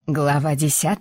Глава 10.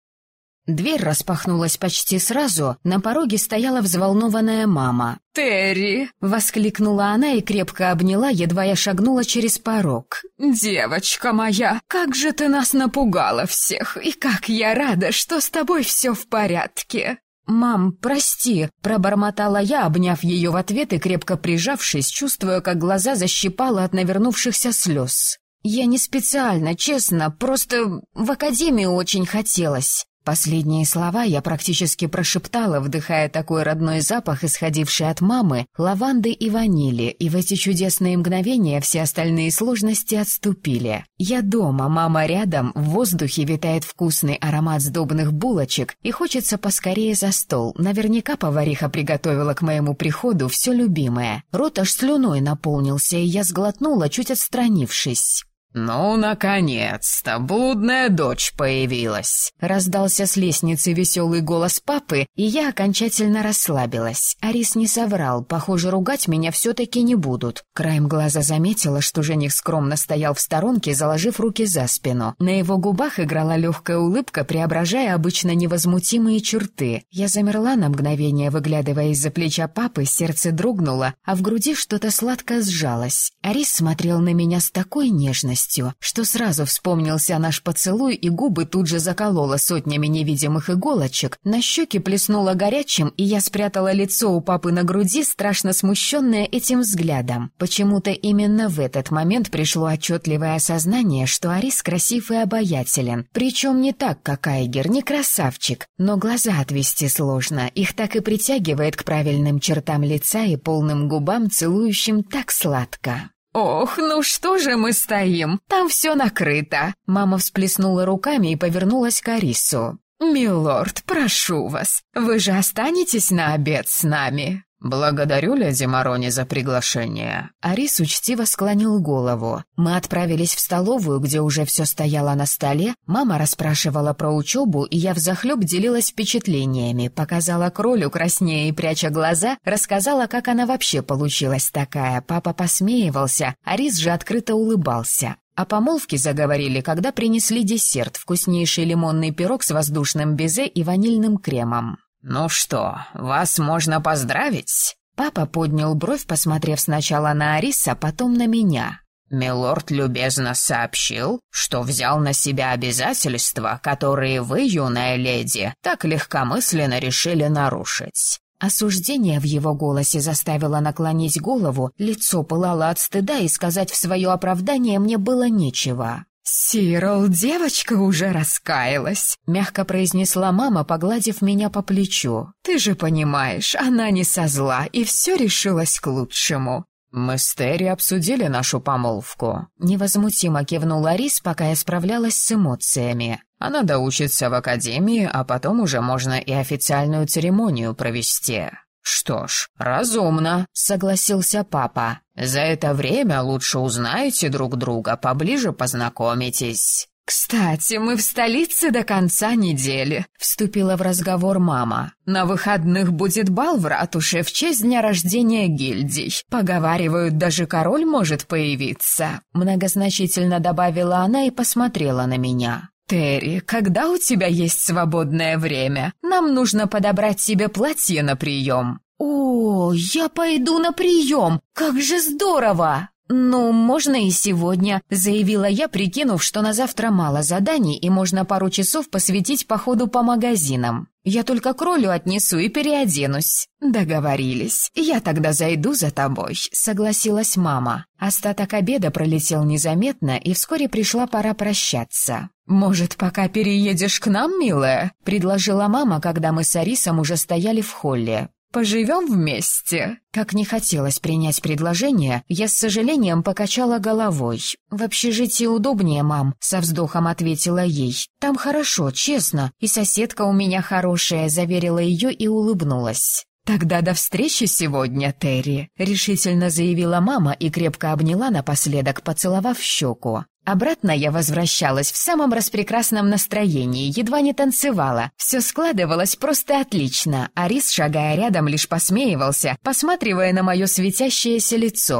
Дверь распахнулась почти сразу, на пороге стояла взволнованная мама. «Терри!» — воскликнула она и крепко обняла, едва я шагнула через порог. «Девочка моя, как же ты нас напугала всех, и как я рада, что с тобой все в порядке!» «Мам, прости», — пробормотала я, обняв ее в ответ и крепко прижавшись, чувствуя, как глаза защипало от навернувшихся слез. «Я не специально, честно, просто в академию очень хотелось». Последние слова я практически прошептала, вдыхая такой родной запах, исходивший от мамы, лаванды и ванили, и в эти чудесные мгновения все остальные сложности отступили. Я дома, мама рядом, в воздухе витает вкусный аромат сдобных булочек, и хочется поскорее за стол. Наверняка повариха приготовила к моему приходу все любимое. Рот аж слюной наполнился, и я сглотнула, чуть отстранившись. «Ну, наконец-то, блудная дочь появилась!» Раздался с лестницы веселый голос папы, и я окончательно расслабилась. Арис не соврал, похоже, ругать меня все-таки не будут. Краем глаза заметила, что жених скромно стоял в сторонке, заложив руки за спину. На его губах играла легкая улыбка, преображая обычно невозмутимые черты. Я замерла на мгновение, выглядывая из-за плеча папы, сердце дрогнуло, а в груди что-то сладко сжалось. Арис смотрел на меня с такой нежностью, что сразу вспомнился наш поцелуй, и губы тут же заколола сотнями невидимых иголочек, на щеки плеснуло горячим, и я спрятала лицо у папы на груди, страшно смущенная этим взглядом. Почему-то именно в этот момент пришло отчетливое осознание, что Арис красив и обаятелен, причем не так, как Айгер, не красавчик, но глаза отвести сложно, их так и притягивает к правильным чертам лица и полным губам, целующим так сладко. «Ох, ну что же мы стоим? Там все накрыто!» Мама всплеснула руками и повернулась к Арису. «Милорд, прошу вас, вы же останетесь на обед с нами?» «Благодарю, леди Марони, за приглашение». Арис учтиво склонил голову. Мы отправились в столовую, где уже все стояло на столе. Мама расспрашивала про учебу, и я взахлеб делилась впечатлениями. Показала кролю, краснея и пряча глаза, рассказала, как она вообще получилась такая. Папа посмеивался, Арис же открыто улыбался. О помолвке заговорили, когда принесли десерт, вкуснейший лимонный пирог с воздушным безе и ванильным кремом. «Ну что, вас можно поздравить?» Папа поднял бровь, посмотрев сначала на Ариса, потом на меня. «Милорд любезно сообщил, что взял на себя обязательства, которые вы, юная леди, так легкомысленно решили нарушить». Осуждение в его голосе заставило наклонить голову, лицо пылало от стыда, и сказать в свое оправдание мне было нечего. «Сирл, девочка уже раскаялась», — мягко произнесла мама, погладив меня по плечу. «Ты же понимаешь, она не со зла, и все решилось к лучшему». «Мы с Терри обсудили нашу помолвку», — невозмутимо кивнул Арис, пока я справлялась с эмоциями. «Она доучится в академии, а потом уже можно и официальную церемонию провести». «Что ж, разумно», — согласился папа. «За это время лучше узнаете друг друга, поближе познакомитесь». «Кстати, мы в столице до конца недели», — вступила в разговор мама. «На выходных будет бал в ратуше в честь дня рождения гильдий. Поговаривают, даже король может появиться», — многозначительно добавила она и посмотрела на меня. «Терри, когда у тебя есть свободное время? Нам нужно подобрать себе платье на прием». «О, я пойду на прием! Как же здорово!» «Ну, можно и сегодня», — заявила я, прикинув, что на завтра мало заданий и можно пару часов посвятить походу по магазинам. «Я только кролю отнесу и переоденусь». «Договорились. Я тогда зайду за тобой», — согласилась мама. Остаток обеда пролетел незаметно, и вскоре пришла пора прощаться. «Может, пока переедешь к нам, милая?» — предложила мама, когда мы с Арисом уже стояли в холле. «Поживем вместе?» Как не хотелось принять предложение, я с сожалением покачала головой. «В общежитии удобнее, мам», — со вздохом ответила ей. «Там хорошо, честно, и соседка у меня хорошая», — заверила ее и улыбнулась. «Тогда до встречи сегодня, Терри», — решительно заявила мама и крепко обняла напоследок, поцеловав в щеку. Обратно я возвращалась в самом распрекрасном настроении, едва не танцевала. Все складывалось просто отлично. Арис, шагая рядом, лишь посмеивался, посматривая на мое светящееся лицо.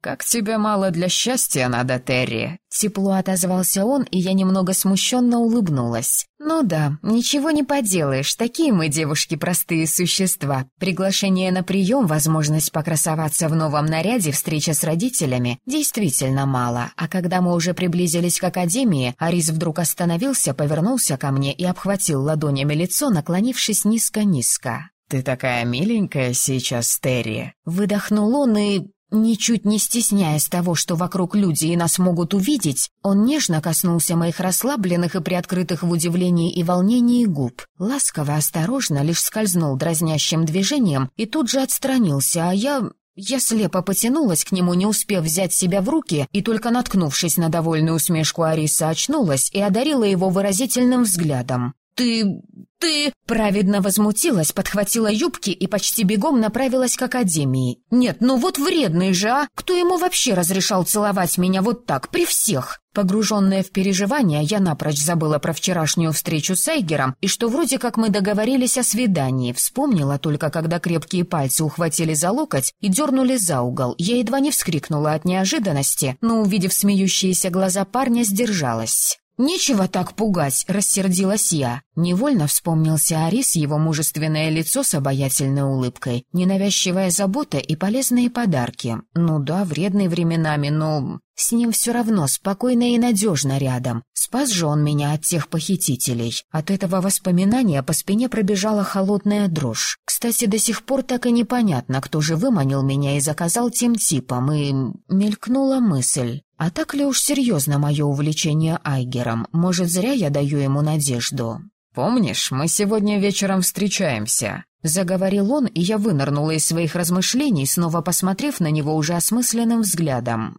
«Как тебе мало для счастья надо, Терри?» Тепло отозвался он, и я немного смущенно улыбнулась. «Ну да, ничего не поделаешь, такие мы, девушки, простые существа. Приглашение на прием, возможность покрасоваться в новом наряде, встреча с родителями — действительно мало. А когда мы уже приблизились к академии, Арис вдруг остановился, повернулся ко мне и обхватил ладонями лицо, наклонившись низко-низко. «Ты такая миленькая сейчас, Терри!» Выдохнул он и... Ничуть не стесняясь того, что вокруг люди и нас могут увидеть, он нежно коснулся моих расслабленных и приоткрытых в удивлении и волнении губ. Ласково, осторожно, лишь скользнул дразнящим движением и тут же отстранился, а я слепо потянулась к нему, не успев взять себя в руки, и только наткнувшись на довольную усмешку Ариса, очнулась и одарила его выразительным взглядом. «Ты...» Праведно возмутилась, подхватила юбки и почти бегом направилась к академии. «Нет, ну вот вредный же, а! Кто ему вообще разрешал целовать меня вот так, при всех?» Погруженная в переживания, я напрочь забыла про вчерашнюю встречу с Айгером и что вроде как мы договорились о свидании. Вспомнила только, когда крепкие пальцы ухватили за локоть и дернули за угол. Я едва не вскрикнула от неожиданности, но, увидев смеющиеся глаза парня, сдержалась. «Нечего так пугать», — рассердилась я. Невольно вспомнился Арис, его мужественное лицо с обаятельной улыбкой, ненавязчивая забота и полезные подарки. Ну да, вредный временами, но с ним все равно спокойно и надежно рядом. Спас же он меня от тех похитителей. От этого воспоминания по спине пробежала холодная дрожь. Кстати, до сих пор так и непонятно, кто же выманил меня и заказал тем типом, и мелькнула мысль. А так ли уж серьезно мое увлечение Айгером? Может, зря я даю ему надежду? «Помнишь, мы сегодня вечером встречаемся?» Заговорил он, и я вынырнула из своих размышлений, снова посмотрев на него уже осмысленным взглядом.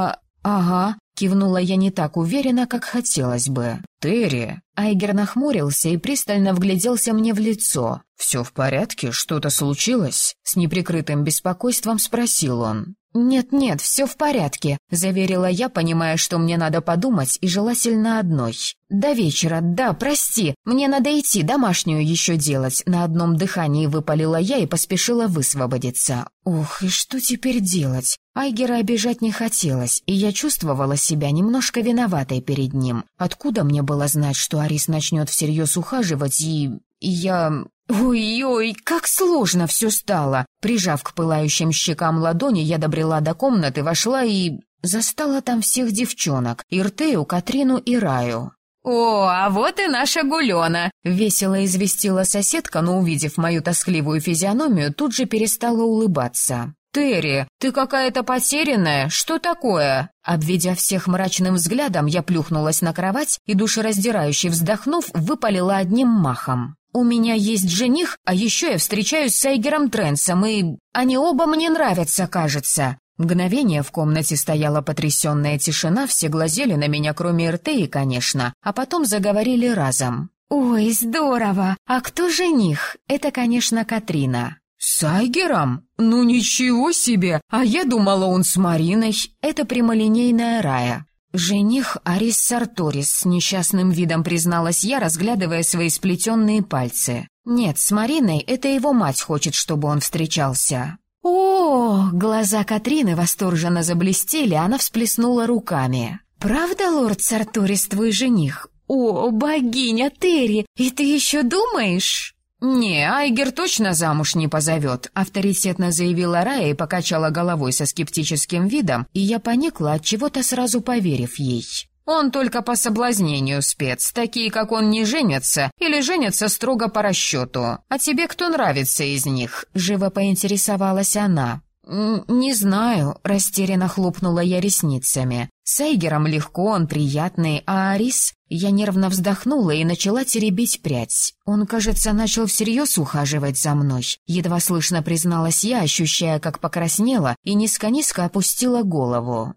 «Ага», — кивнула я не так уверенно, как хотелось бы. «Терри». Айгер нахмурился и пристально вгляделся мне в лицо. «Все в порядке? Что-то случилось?» С неприкрытым беспокойством спросил он. «Нет, все в порядке», — заверила я, понимая, что мне надо подумать, и желательно одной. «До вечера, да, прости, мне надо идти, домашнюю еще делать», — на одном дыхании выпалила я и поспешила высвободиться. Ох, и что теперь делать? Айгера обижать не хотелось, и я чувствовала себя немножко виноватой перед ним. Откуда мне было знать, что Арис начнет всерьез ухаживать, и я... Ой-ой, как сложно все стало. Прижав к пылающим щекам ладони, я добрела до комнаты, вошла и... застала там всех девчонок, Иртею, Катрину и Раю. «О, а вот и наша Гулёна!» — весело известила соседка, но, увидев мою тоскливую физиономию, тут же перестала улыбаться. «Терри, ты какая-то потерянная, что такое?» Обведя всех мрачным взглядом, я плюхнулась на кровать и, душераздирающе вздохнув, выпалила одним махом. «У меня есть жених, а еще я встречаюсь с Айгером Тренсом, и они оба мне нравятся, кажется». Мгновение в комнате стояла потрясенная тишина, все глазели на меня, кроме Иртеи, конечно, а потом заговорили разом. «Ой, здорово! А кто жених?» «Это, конечно, Катрина». «С Айгером? Ну ничего себе! А я думала, он с Мариной». «Это прямолинейная Рая». «Жених Арис Сарторис», — с несчастным видом призналась я, разглядывая свои сплетенные пальцы. «Нет, с Мариной это его мать хочет, чтобы он встречался». «О!» — глаза Катрины восторженно заблестели, она всплеснула руками. «Правда, лорд Сарторис твой жених? О, богиня Терри, и ты еще думаешь?» «Не, Айгер точно замуж не позовет», — авторитетно заявила Рая и покачала головой со скептическим видом, и я поникла, отчего-то сразу поверив ей. «Он только по соблазнению спец, такие, как он, не женятся или женятся строго по расчету. А тебе кто нравится из них?» — живо поинтересовалась она. «Не знаю», — растерянно хлопнула я ресницами. «С Айгером легко, он приятный, а Арис...» Я нервно вздохнула и начала теребить прядь. Он, кажется, начал всерьез ухаживать за мной. Едва слышно призналась я, ощущая, как покраснела, и низко-низко опустила голову.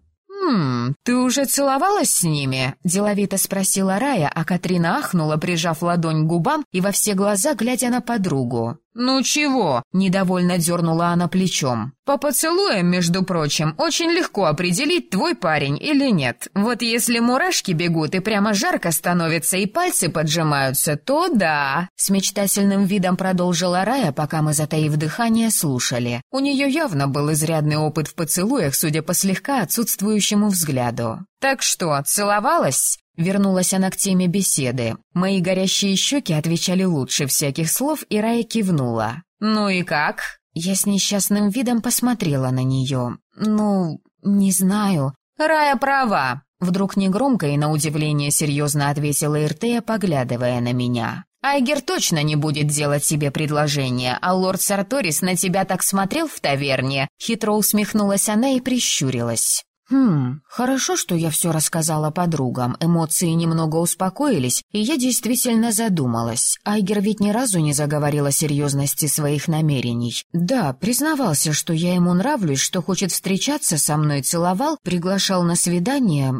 «Ты уже целовалась с ними?» — деловито спросила Рая, а Катрина ахнула, прижав ладонь к губам и во все глаза глядя на подругу. «Ну чего?» — недовольно дернула она плечом. «По поцелуям, между прочим, очень легко определить, твой парень или нет. Вот если мурашки бегут и прямо жарко становится и пальцы поджимаются, то да». С мечтательным видом продолжила Рая, пока мы, затаив дыхание, слушали. У нее явно был изрядный опыт в поцелуях, судя по слегка отсутствующему взгляду. «Так что, целовалась?» Вернулась она к теме беседы. Мои горящие щеки отвечали лучше всяких слов, и Рая кивнула. «Ну и как?» Я с несчастным видом посмотрела на нее. «Ну, не знаю». «Рая права», — вдруг негромко и на удивление серьезно ответила Иртея, поглядывая на меня. «Айгер точно не будет делать себе предложение, а лорд Сарторис на тебя так смотрел в таверне». Хитро усмехнулась она и прищурилась. Хорошо, что я все рассказала подругам, эмоции немного успокоились, и я действительно задумалась. Айгер ведь ни разу не заговорил о серьезности своих намерений. Да, признавался, что я ему нравлюсь, что хочет встречаться со мной, целовал, приглашал на свидание.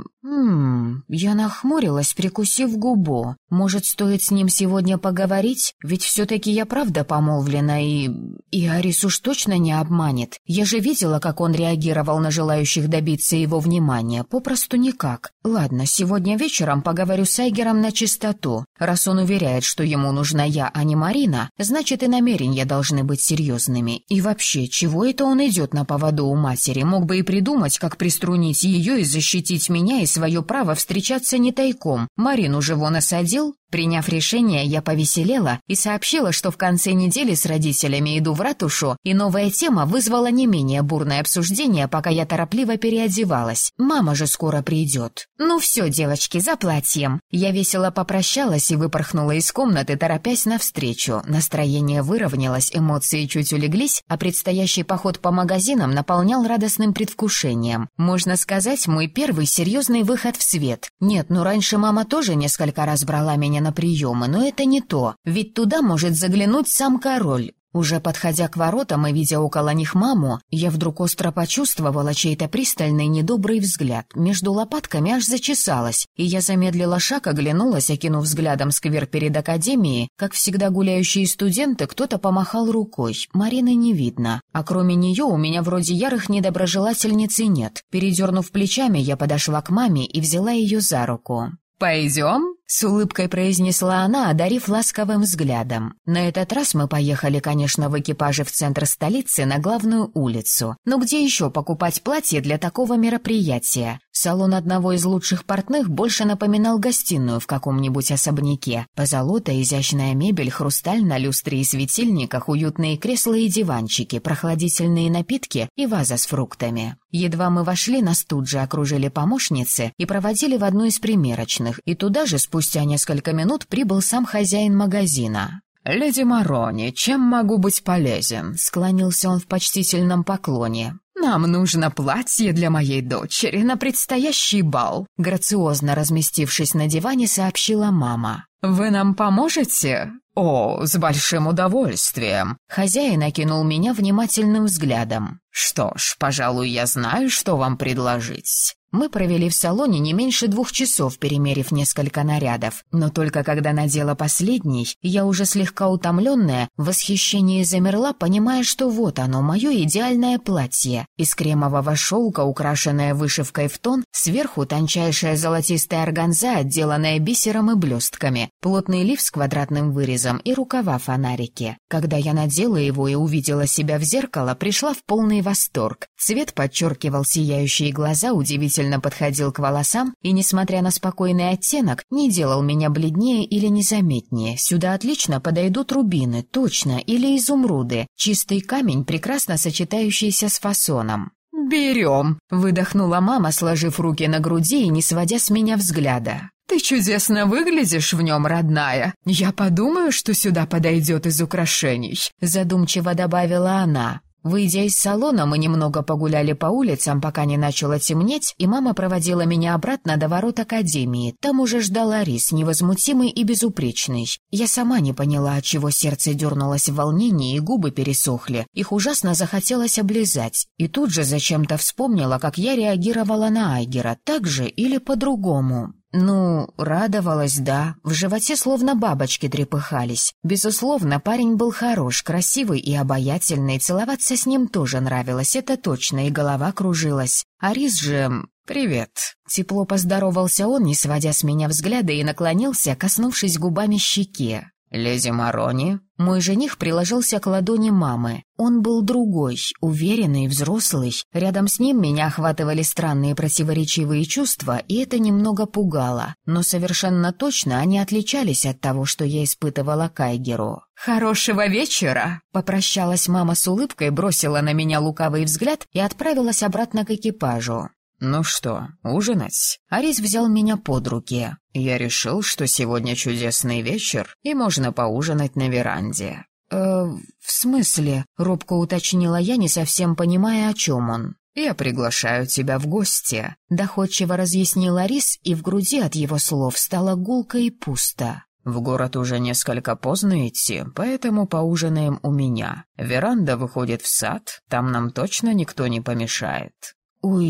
Я нахмурилась, прикусив губу. Может, стоит с ним сегодня поговорить? Ведь все-таки я правда помолвлена, и Арис уж точно не обманет. Я же видела, как он реагировал на желающих добиться его внимания. Попросту никак. Ладно, сегодня вечером поговорю с Айгером на чистоту. Раз он уверяет, что ему нужна я, а не Марина, значит и намерения должны быть серьезными. И вообще, чего это он идет на поводу у матери? Мог бы и придумать, как приструнить ее и защитить меня и свое право встречаться не тайком. Марину же вон осадил. Приняв решение, я повеселела и сообщила, что в конце недели с родителями иду в ратушу, и новая тема вызвала не менее бурное обсуждение, пока я торопливо переодевалась. Мама же скоро придет. «Ну все, девочки, за платьем». Я весело попрощалась и выпорхнула из комнаты, торопясь навстречу. Настроение выровнялось, эмоции чуть улеглись, а предстоящий поход по магазинам наполнял радостным предвкушением. Можно сказать, мой первый серьезный выход в свет. Нет, раньше мама тоже несколько раз брала меня на приемы, но это не то, ведь туда может заглянуть сам король. Уже подходя к воротам и видя около них маму, я вдруг остро почувствовала чей-то пристальный недобрый взгляд. Между лопатками аж зачесалась, и я замедлила шаг, оглянулась, окинув взглядом сквер перед академией. Как всегда гуляющие студенты, кто-то помахал рукой. Марины не видно, а кроме нее у меня вроде ярых недоброжелательниц и нет. Передернув плечами, я подошла к маме и взяла ее за руку. «Пойдем?» — с улыбкой произнесла она, одарив ласковым взглядом. На этот раз мы поехали, конечно, в экипаже в центр столицы, на главную улицу. Но где еще покупать платье для такого мероприятия? Салон одного из лучших портных больше напоминал гостиную в каком-нибудь особняке. Позолота, изящная мебель, хрусталь на люстре и светильниках, уютные кресла и диванчики, прохладительные напитки и ваза с фруктами. Едва мы вошли, нас тут же окружили помощницы и проводили в одну из примерочных, и туда же спустя несколько минут прибыл сам хозяин магазина. «Леди Марони, чем могу быть полезен?» — склонился он в почтительном поклоне. «Нам нужно платье для моей дочери на предстоящий бал», — грациозно разместившись на диване, сообщила мама. «Вы нам поможете?» «О, с большим удовольствием!» Хозяин окинул меня внимательным взглядом. «Что ж, пожалуй, я знаю, что вам предложить». Мы провели в салоне не меньше 2 часов, перемерив несколько нарядов. Но только когда надела последний, я уже слегка утомленная, в восхищении замерла, понимая, что вот оно, мое идеальное платье. Из кремового шелка, украшенное вышивкой в тон, сверху тончайшая золотистая органза, отделанная бисером и блестками, плотный лиф с квадратным вырезом и рукава-фонарики. Когда я надела его и увидела себя в зеркало, пришла в полный восторг. Цвет подчеркивал сияющие глаза, удивительно подходил к волосам и, несмотря на спокойный оттенок, не делал меня бледнее или незаметнее. Сюда отлично подойдут рубины, точно, или изумруды, чистый камень, прекрасно сочетающийся с фасоном. «Берем!» — выдохнула мама, сложив руки на груди и не сводя с меня взгляда. «Ты чудесно выглядишь в нем, родная. Я подумаю, что сюда подойдет из украшений», — задумчиво добавила она. Выйдя из салона, мы немного погуляли по улицам, пока не начало темнеть, и мама проводила меня обратно до ворот академии. Там уже ждал Арис, невозмутимый и безупречный. Я сама не поняла, отчего сердце дернулось в волнении и губы пересохли. Их ужасно захотелось облизать. И тут же зачем-то вспомнила, как я реагировала на Айгера, так же или по-другому. Радовалась, да. В животе словно бабочки трепыхались. Безусловно, парень был хорош, красивый и обаятельный. Целоваться с ним тоже нравилось, это точно, и голова кружилась. Арис же... «Привет». Тепло поздоровался он, не сводя с меня взгляда, и наклонился, коснувшись губами щеки. «Леди Марони?» Мой жених приложился к ладони мамы. Он был другой, уверенный, взрослый. Рядом с ним меня охватывали странные противоречивые чувства, и это немного пугало. Но совершенно точно они отличались от того, что я испытывала к Айгеру. «Хорошего вечера!» Попрощалась мама с улыбкой, бросила на меня лукавый взгляд и отправилась обратно к экипажу. «Ну что, ужинать?» Арис взял меня под руки. «Я решил, что сегодня чудесный вечер, и можно поужинать на веранде». В смысле?» — робко уточнила я, не совсем понимая, о чем он. «Я приглашаю тебя в гости», — доходчиво разъяснил Арис, и в груди от его слов стало гулко и пусто. «В город уже несколько поздно идти, поэтому поужинаем у меня. Веранда выходит в сад, там нам точно никто не помешает». «Ой,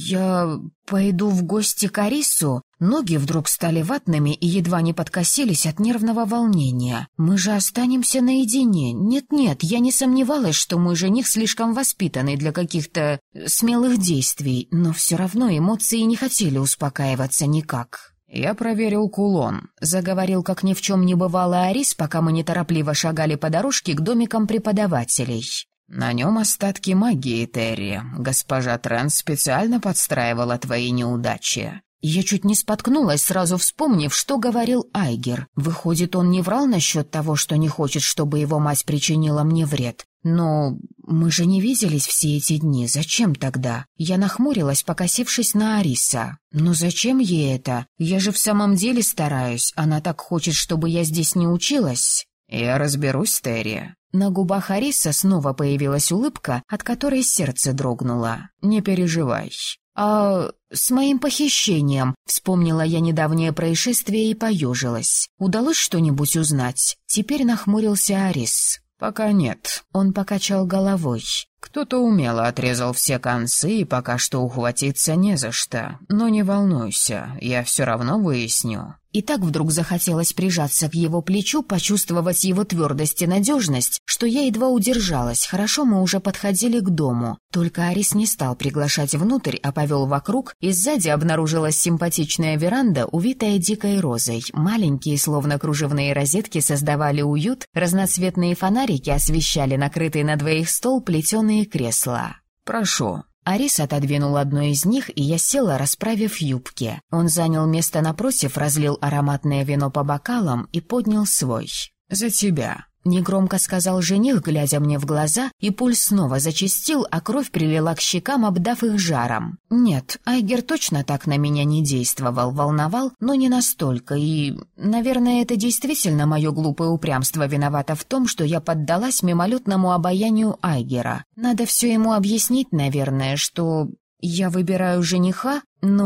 я пойду в гости к Арису?» Ноги вдруг стали ватными и едва не подкосились от нервного волнения. «Мы же останемся наедине. Нет-нет, я не сомневалась, что мой жених слишком воспитанный для каких-то смелых действий, но все равно эмоции не хотели успокаиваться никак». «Я проверил кулон», — заговорил, как ни в чем не бывало Арис, пока мы неторопливо шагали по дорожке к домикам преподавателей. «На нем остатки магии, Терри. Госпожа Трент специально подстраивала твои неудачи». Я чуть не споткнулась, сразу вспомнив, что говорил Айгер. Выходит, он не врал насчет того, что не хочет, чтобы его мать причинила мне вред. Но мы же не виделись все эти дни. Зачем тогда? Я нахмурилась, покосившись на Ариса. Но зачем ей это? Я же в самом деле стараюсь. Она так хочет, чтобы я здесь не училась. «Я разберусь, Терри». На губах Ариса снова появилась улыбка, от которой сердце дрогнуло. «Не переживай». «А с моим похищением?» — вспомнила я недавнее происшествие и поежилась. «Удалось что-нибудь узнать?» Теперь нахмурился Арис. «Пока нет». Он покачал головой. «Кто-то умело отрезал все концы, и пока что ухватиться не за что. Но не волнуйся, я все равно выясню». И так вдруг захотелось прижаться к его плечу, почувствовать его твердость и надежность, что я едва удержалась. Хорошо, мы уже подходили к дому. Только Арис не стал приглашать внутрь, а повел вокруг, и сзади обнаружилась симпатичная веранда, увитая дикой розой. Маленькие, словно кружевные розетки, создавали уют, разноцветные фонарики освещали накрытый на двоих стол плетеные кресла. «Прошу». Арис отодвинул одно из них, и я села, расправив юбки. Он занял место напротив, разлил ароматное вино по бокалам и поднял свой. «За тебя». Негромко сказал жених, глядя мне в глаза, и пульс снова зачастил, а кровь прилила к щекам, обдав их жаром. Нет, Айгер точно так на меня не действовал, волновал, но не настолько, и, наверное, это действительно мое глупое упрямство виновато в том, что я поддалась мимолетному обаянию Айгера. Надо все ему объяснить, наверное, что... Я выбираю жениха?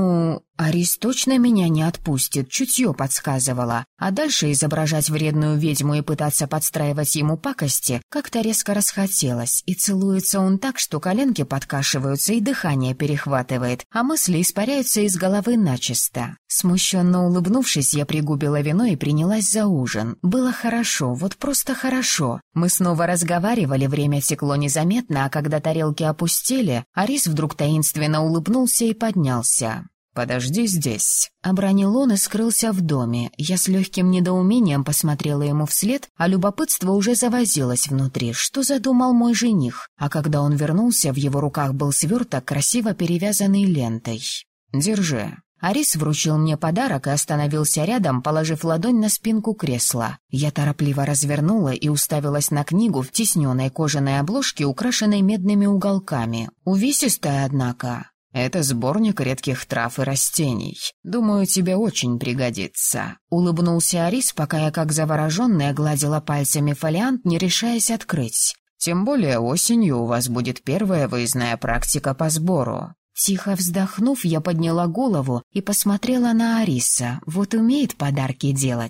Арис точно меня не отпустит, чутье подсказывало. А дальше изображать вредную ведьму и пытаться подстраивать ему пакости как-то резко расхотелось. И целуется он так, что коленки подкашиваются и дыхание перехватывает, а мысли испаряются из головы начисто. Смущенно улыбнувшись, я пригубила вино и принялась за ужин. Было хорошо, вот просто хорошо. Мы снова разговаривали, время текло незаметно, а когда тарелки опустели, Арис вдруг таинственно улыбнулся и поднялся. «Подожди здесь», — обронил он и скрылся в доме. Я с легким недоумением посмотрела ему вслед, а любопытство уже завозилось внутри. Что задумал мой жених? А когда он вернулся, в его руках был сверток, красиво перевязанный лентой. «Держи». Арис вручил мне подарок и остановился рядом, положив ладонь на спинку кресла. Я торопливо развернула и уставилась на книгу в тисненной кожаной обложке, украшенной медными уголками. Увесистая, однако. «Это сборник редких трав и растений. Думаю, тебе очень пригодится». Улыбнулся Арис, пока я, как завороженная, гладила пальцами фолиант, не решаясь открыть. «Тем более осенью у вас будет первая выездная практика по сбору». Тихо вздохнув, я подняла голову и посмотрела на Ариса. Вот умеет подарки делать.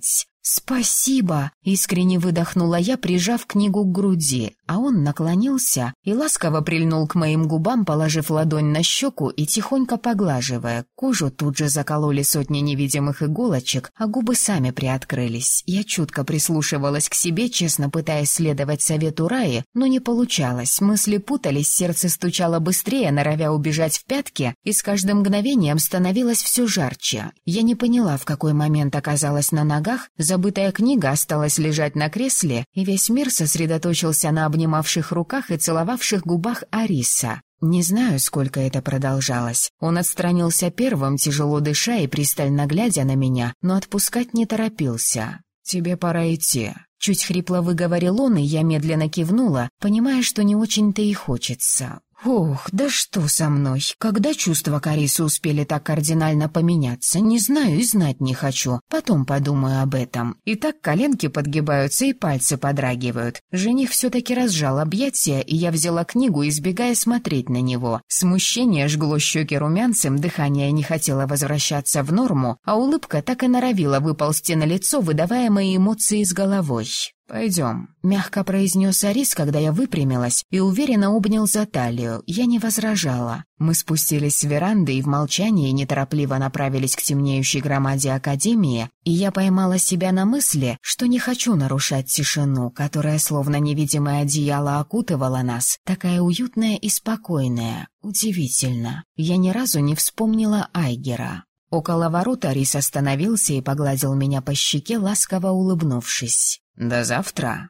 «Спасибо!» — искренне выдохнула я, прижав книгу к груди, а он наклонился и ласково прильнул к моим губам, положив ладонь на щеку и тихонько поглаживая. Кожу тут же закололи сотни невидимых иголочек, а губы сами приоткрылись. Я чутко прислушивалась к себе, честно пытаясь следовать совету Раи, но не получалось. Мысли путались, сердце стучало быстрее, норовя убежать в пятки, и с каждым мгновением становилось все жарче. Я не поняла, в какой момент оказалась на ногах, забытая книга осталась лежать на кресле, и весь мир сосредоточился на обнимавших руках и целовавших губах Ариса. Не знаю, сколько это продолжалось. Он отстранился первым, тяжело дыша и пристально глядя на меня, но отпускать не торопился. «Тебе пора идти». Чуть хрипло выговорил он, и я медленно кивнула, понимая, что не очень-то и хочется. Ох, да что со мной? Когда чувства к Арису успели так кардинально поменяться? Не знаю и знать не хочу. Потом подумаю об этом. И так коленки подгибаются и пальцы подрагивают. Жених все-таки разжал объятия, и я взяла книгу, избегая смотреть на него. Смущение жгло щеки румянцем, дыхание не хотело возвращаться в норму, а улыбка так и норовила выползти на лицо, выдавая мои эмоции с головой. «Пойдем», — мягко произнес Арис, когда я выпрямилась и уверенно обнял за талию. Я не возражала. Мы спустились с веранды и в молчании неторопливо направились к темнеющей громаде Академии, и я поймала себя на мысли, что не хочу нарушать тишину, которая словно невидимое одеяло окутывала нас, такая уютная и спокойная. Удивительно. Я ни разу не вспомнила Айгера. Около ворот Арис остановился и погладил меня по щеке, ласково улыбнувшись. «До завтра».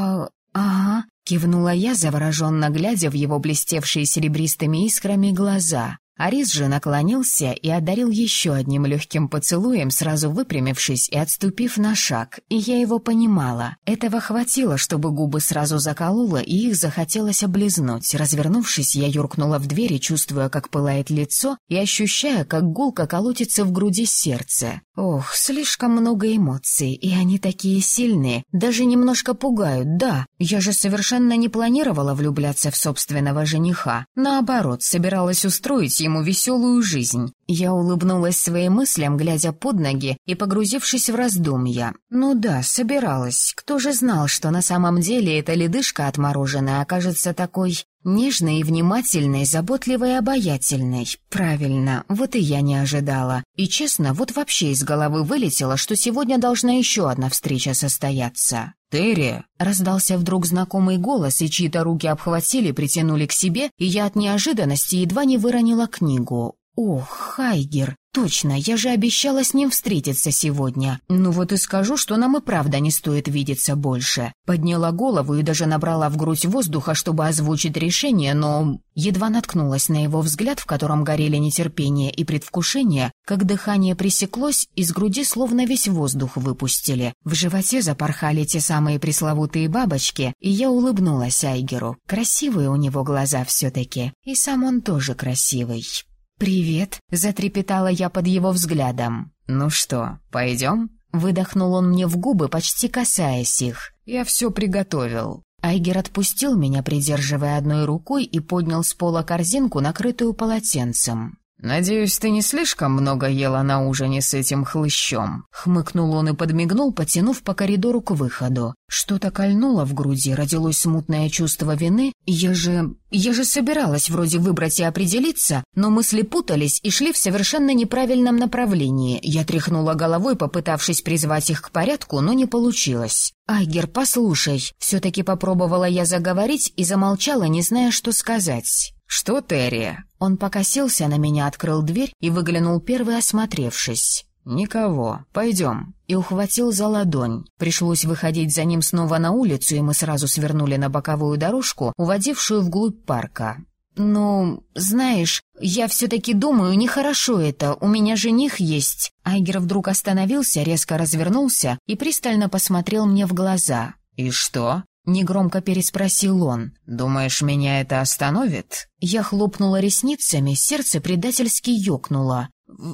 «Ага», — кивнула я, завороженно глядя в его блестевшие серебристыми искрами глаза. Арис же наклонился и одарил еще одним легким поцелуем, сразу выпрямившись и отступив на шаг, и я его понимала. Этого хватило, чтобы губы сразу закололо, и их захотелось облизнуть. Развернувшись, я юркнула в дверь, чувствуя, как пылает лицо, и ощущая, как гулко колотится в груди сердце. Ох, слишком много эмоций, и они такие сильные, даже немножко пугают, да. Я же совершенно не планировала влюбляться в собственного жениха. Наоборот, собиралась устроить ему веселую жизнь. Я улыбнулась своим мыслям, глядя под ноги и погрузившись в раздумья. Ну да, собиралась. Кто же знал, что на самом деле эта ледышка отмороженная окажется такой нежной и внимательной, заботливой и обаятельной. Правильно, вот и я не ожидала. И честно, вот вообще из головы вылетело, что сегодня должна еще одна встреча состояться. «Терри!» — раздался вдруг знакомый голос, и чьи-то руки обхватили, притянули к себе, и я от неожиданности едва не выронила книгу. «Ох, Хайгер! Точно, я же обещала с ним встретиться сегодня. Ну вот и скажу, что нам и правда не стоит видеться больше». Подняла голову и даже набрала в грудь воздуха, чтобы озвучить решение, но едва наткнулась на его взгляд, в котором горели нетерпение и предвкушение, как дыхание пресеклось, из груди словно весь воздух выпустили. В животе запорхали те самые пресловутые бабочки, и я улыбнулась Айгеру. Красивые у него глаза все-таки, и сам он тоже красивый. «Привет», — затрепетала я под его взглядом. «Ну что, пойдем?» — выдохнул он мне в губы, почти касаясь их. «Я все приготовил». Айгер отпустил меня, придерживая одной рукой, и поднял с пола корзинку, накрытую полотенцем. «Надеюсь, ты не слишком много ела на ужине с этим хлыщом?» Хмыкнул он и подмигнул, потянув по коридору к выходу. Что-то кольнуло в груди, родилось смутное чувство вины. Я же собиралась вроде выбрать и определиться, но мысли путались и шли в совершенно неправильном направлении. Я тряхнула головой, попытавшись призвать их к порядку, но не получилось. «Айгер, послушай», все-таки попробовала я заговорить и замолчала, не зная, что сказать. «Что, Терри?» Он покосился на меня, открыл дверь и выглянул первый, осмотревшись. «Никого. Пойдем». И ухватил за ладонь. Пришлось выходить за ним снова на улицу, и мы сразу свернули на боковую дорожку, уводившую вглубь парка. «Ну, знаешь, я все-таки думаю, нехорошо это, у меня жених есть». Айгер вдруг остановился, резко развернулся и пристально посмотрел мне в глаза. «И что?» — негромко переспросил он. «Думаешь, меня это остановит?» Я хлопнула ресницами, сердце предательски ёкнуло.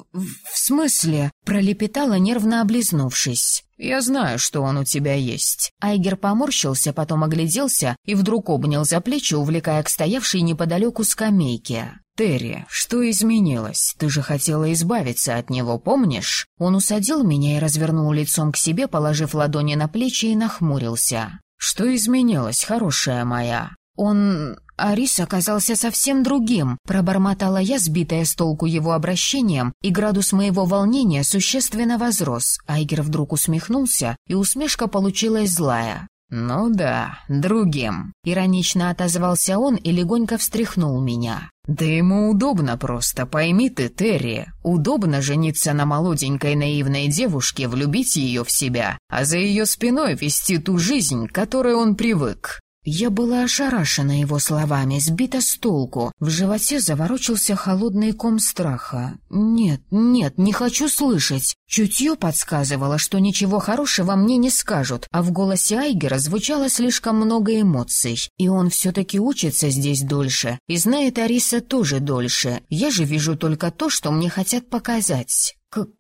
«В смысле?» — пролепетала, нервно облизнувшись. «Я знаю, что он у тебя есть». Айгер поморщился, потом огляделся и вдруг обнял за плечи, увлекая к стоявшей неподалеку скамейке. «Терри, что изменилось? Ты же хотела избавиться от него, помнишь?» Он усадил меня и развернул лицом к себе, положив ладони на плечи, и нахмурился. «Что изменилось, хорошая моя?» Арис оказался совсем другим, пробормотала я, сбитая с толку его обращением, и градус моего волнения существенно возрос. Айгер вдруг усмехнулся, и усмешка получилась злая. «Ну да, другим», — иронично отозвался он и легонько встряхнул меня. «Да ему удобно просто, пойми ты, Терри. Удобно жениться на молоденькой наивной девушке, влюбить ее в себя, а за ее спиной вести ту жизнь, к которой он привык». Я была ошарашена его словами, сбита с толку. В животе заворочился холодный ком страха. Нет, не хочу слышать. Чутье подсказывало, что ничего хорошего мне не скажут, а в голосе Айгера звучало слишком много эмоций. И он все-таки учится здесь дольше, и знает Ариса тоже дольше. Я же вижу только то, что мне хотят показать.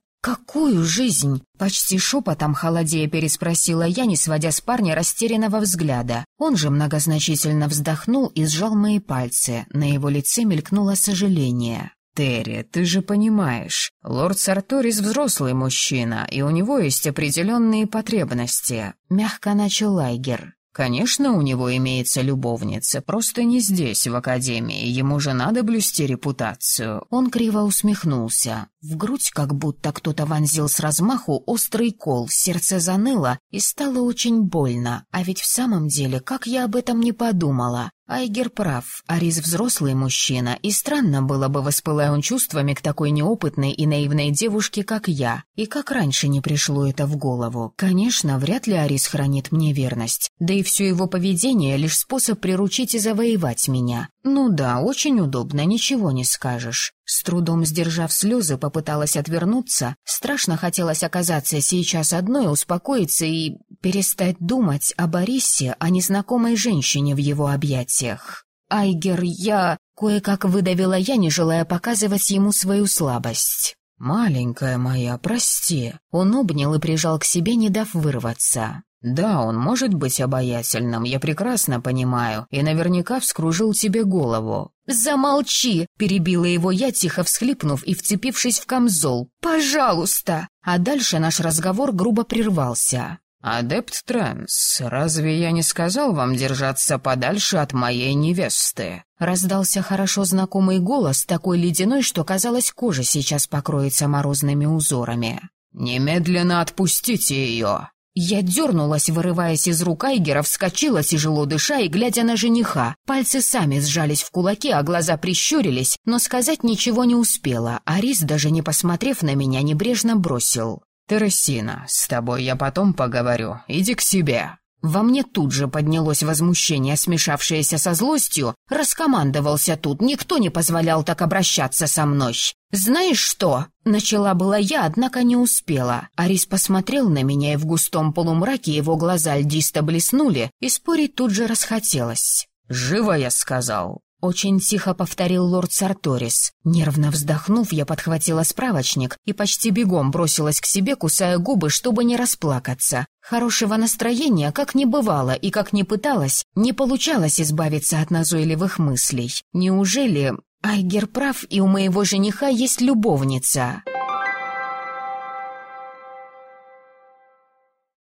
«Какую жизнь?» — почти шепотом холодея переспросила я, не сводя с парня растерянного взгляда. Он же многозначительно вздохнул и сжал мои пальцы. На его лице мелькнуло сожаление. «Терри, ты же понимаешь, лорд Сарторис взрослый мужчина, и у него есть определенные потребности», — мягко начал Айгер. «Конечно, у него имеется любовница, просто не здесь, в академии, ему же надо блюсти репутацию». Он криво усмехнулся. В грудь как будто кто-то вонзил с размаху острый кол, сердце заныло и стало очень больно. А ведь в самом деле, как я об этом не подумала. Айгер прав, Арис взрослый мужчина, и странно было бы, воспылая он чувствами к такой неопытной и наивной девушке, как я. И как раньше не пришло это в голову. Конечно, вряд ли Арис хранит мне верность, да и все его поведение — лишь способ приручить и завоевать меня. Ну да, очень удобно, ничего не скажешь. С трудом сдержав слезы, попыталась отвернуться. Страшно хотелось оказаться сейчас одной, успокоиться и перестать думать о Борисе, о незнакомой женщине в его объятиях. «Айгер, кое-как выдавила я, не желая показывать ему свою слабость. «Маленькая моя, прости». Он обнял и прижал к себе, не дав вырваться. «Да, он может быть обаятельным, я прекрасно понимаю, и наверняка вскружил тебе голову». «Замолчи!» — перебила его я, тихо всхлипнув и вцепившись в камзол. «Пожалуйста!» А дальше наш разговор грубо прервался. «Адепт Транс, разве я не сказал вам держаться подальше от моей невесты?» Раздался хорошо знакомый голос, такой ледяной, что, казалось, кожа сейчас покроется морозными узорами. «Немедленно отпустите ее!» Я дернулась, вырываясь из рук Айгера, вскочила, тяжело дыша и глядя на жениха. Пальцы сами сжались в кулаки, а глаза прищурились, но сказать ничего не успела. Арис, даже не посмотрев на меня, небрежно бросил. «Террасина, с тобой я потом поговорю. Иди к себе». Во мне тут же поднялось возмущение, смешавшееся со злостью. Раскомандовался тут, никто не позволял так обращаться со мной. «Знаешь что?» — начала была я, однако не успела. Арис посмотрел на меня, и в густом полумраке его глаза льдисто блеснули, и спорить тут же расхотелось. «Живо, я сказал». Очень тихо повторил лорд Сарторис. Нервно вздохнув, я подхватила справочник и почти бегом бросилась к себе, кусая губы, чтобы не расплакаться. Хорошего настроения как не бывало, и как ни пыталась, не получалось избавиться от назойливых мыслей. Неужели Айгер прав, и у моего жениха есть любовница?